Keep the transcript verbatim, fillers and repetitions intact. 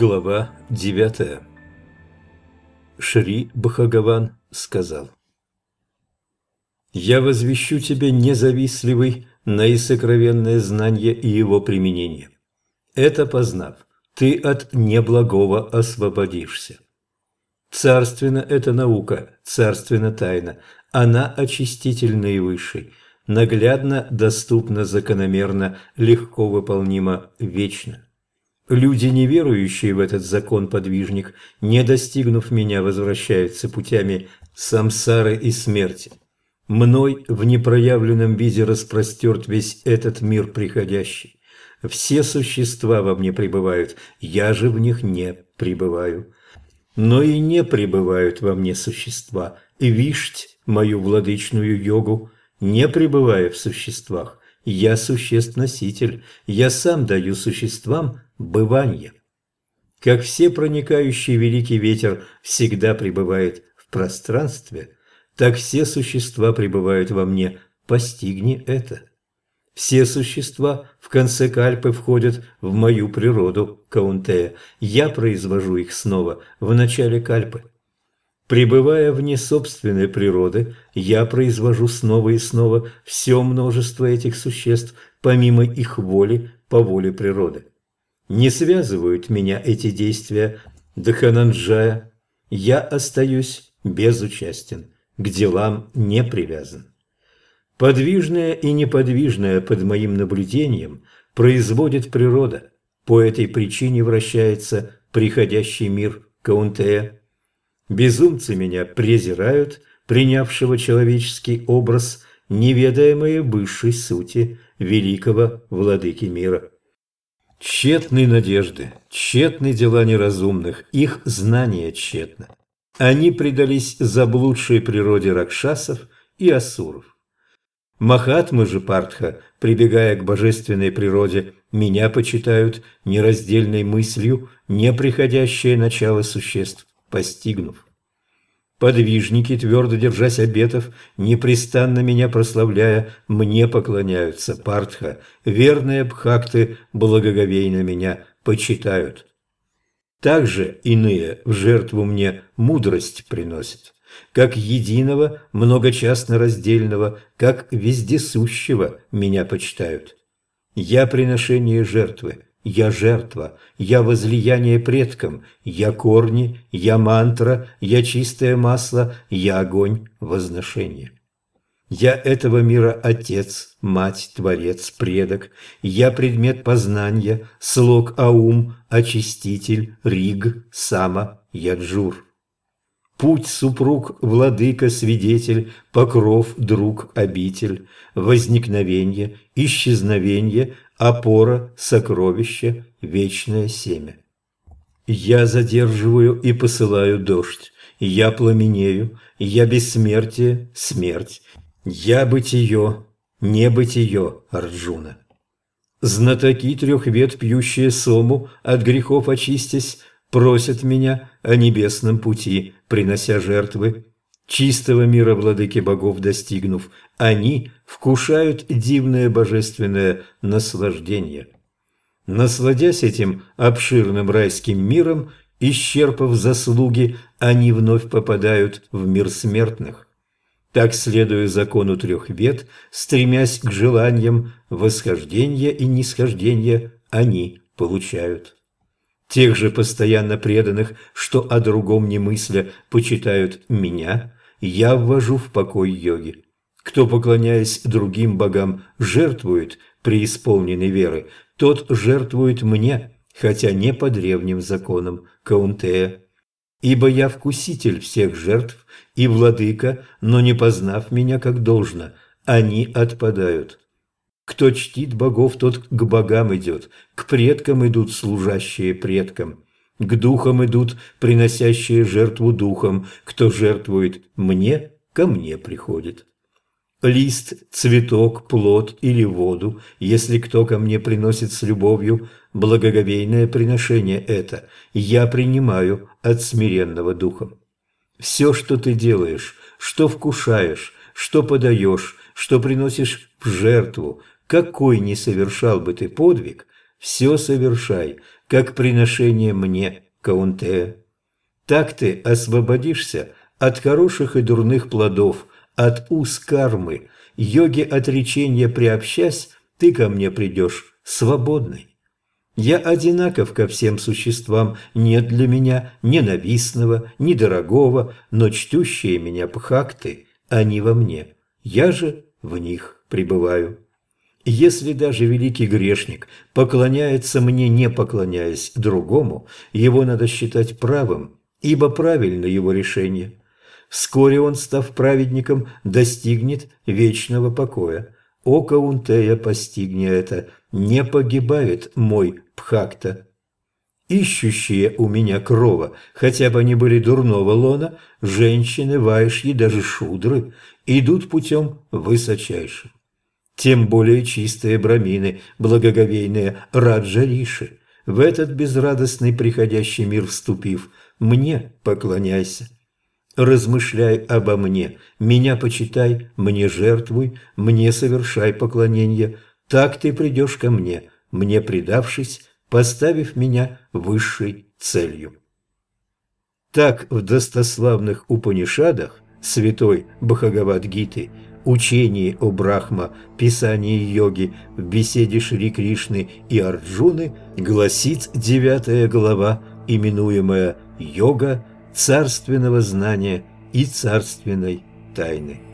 Глава девятая. Шри Бхагаван сказал: «Я возвещу тебе независливый на и сокровенное знание и его применение. Это познав, ты от неблагого освободишься. Царственна эта наука, царственна тайна, она очистительна и высшей, наглядно, доступна, закономерно, легко выполнима, вечно. Люди, не верующие в этот закон-подвижник, не достигнув меня, возвращаются путями самсары и смерти. Мной в непроявленном виде распростерт весь этот мир приходящий. Все существа во мне пребывают, я же в них не пребываю. Но и не пребывают во мне существа, и вишть, мою владычную йогу, не пребывая в существах. Я существ-носитель, я сам даю существам бывание. Как все проникающий великий ветер всегда пребывает в пространстве, так все существа пребывают во мне, постигни это. Все существа в конце кальпы входят в мою природу, Каунтея, я произвожу их снова в начале кальпы. Пребывая вне собственной природы, я произвожу снова и снова все множество этих существ, помимо их воли, по воле природы. Не связывают меня эти действия Дхананджая, я остаюсь безучастен, к делам не привязан. Подвижное и неподвижное под моим наблюдением производит природа, по этой причине вращается приходящий мир Каунтея. Безумцы меня презирают, принявшего человеческий образ, неведаемые высшей сути великого владыки мира. Тщетны надежды, тщетны дела неразумных, их знание тщетно. Они предались заблудшей природе ракшасов и асуров. Махатмы же Партха, прибегая к божественной природе, меня почитают нераздельной мыслью, неприходящее начало существ, постигнув. Подвижники, твердо держась обетов, непрестанно меня прославляя, мне поклоняются, Партха, верные бхакты благоговейно меня почитают. Также иные в жертву мне мудрость приносят, как единого, многочастно-раздельного, как вездесущего меня почитают. Я приношение жертвы, я жертва, я возлияние предкам, я корни, я мантра, я чистое масло, я огонь возношения. Я этого мира отец, мать, творец, предок, я предмет познания, слог аум, очиститель, риг, сама, яджур. Путь супруг, владыка, свидетель, покров, друг, обитель, возникновение, исчезновение, опора, сокровище, вечное семя. Я задерживаю и посылаю дождь, я пламенею, я бессмертие, смерть, я бытие, небытие, Арджуна. Знатоки трех вед, пьющие сому, от грехов очистясь, просят меня о небесном пути, принося жертвы. Чистого мира владыки богов достигнув, они вкушают дивное божественное наслаждение. Насладясь этим обширным райским миром, исчерпав заслуги, они вновь попадают в мир смертных. Так, следуя закону трех вед, стремясь к желаниям восхождения и нисхождения, они получают. Тех же постоянно преданных, что о другом не мысля, почитают меня, я ввожу в покой йоги. Кто, поклоняясь другим богам, жертвует преисполненной веры, тот жертвует мне, хотя не по древним законам Каунтея. Ибо я вкуситель всех жертв и владыка, но не познав меня как должно, они отпадают. Кто чтит богов, тот к богам идет, к предкам идут служащие предкам, к духам идут приносящие жертву духам, кто жертвует мне, ко мне приходит. Лист, цветок, плод или воду, если кто ко мне приносит с любовью, благоговейное приношение это, я принимаю от смиренного духом. Все, что ты делаешь, что вкушаешь, что подаешь, что приносишь в жертву, какой ни совершал бы ты подвиг, все совершай, как приношение мне, Каунтея. Так ты освободишься от хороших и дурных плодов, от уз кармы, йоге отречения приобщась, ты ко мне придешь свободный. Я одинаков ко всем существам, нет для меня ненавистного, ни дорогого, но чтущие меня бхакты, они во мне, я же в них пребываю. Если даже великий грешник поклоняется мне, не поклоняясь другому, его надо считать правым, ибо правильно его решение. Вскоре он, став праведником, достигнет вечного покоя. О Каунтея, постигни это, не погибает мой Бхакта. Ищущие у меня крова, хотя бы они были дурного лона, женщины, вайшьи, даже шудры, идут путем высочайшим. Тем более чистые брамины, благоговейные раджа-риши. В этот безрадостный приходящий мир вступив, мне поклоняйся. Размышляй обо мне, меня почитай, мне жертвуй, мне совершай поклонение. Так ты придешь ко мне, мне предавшись, поставив меня высшей целью. Так в достославных Упанишадах святой Бхагавад-гиты, учении о Брахма, писании йоги, в беседе Шри Кришны и Арджуны гласит девятая глава, именуемая «Йога царственного знания и царственной тайны».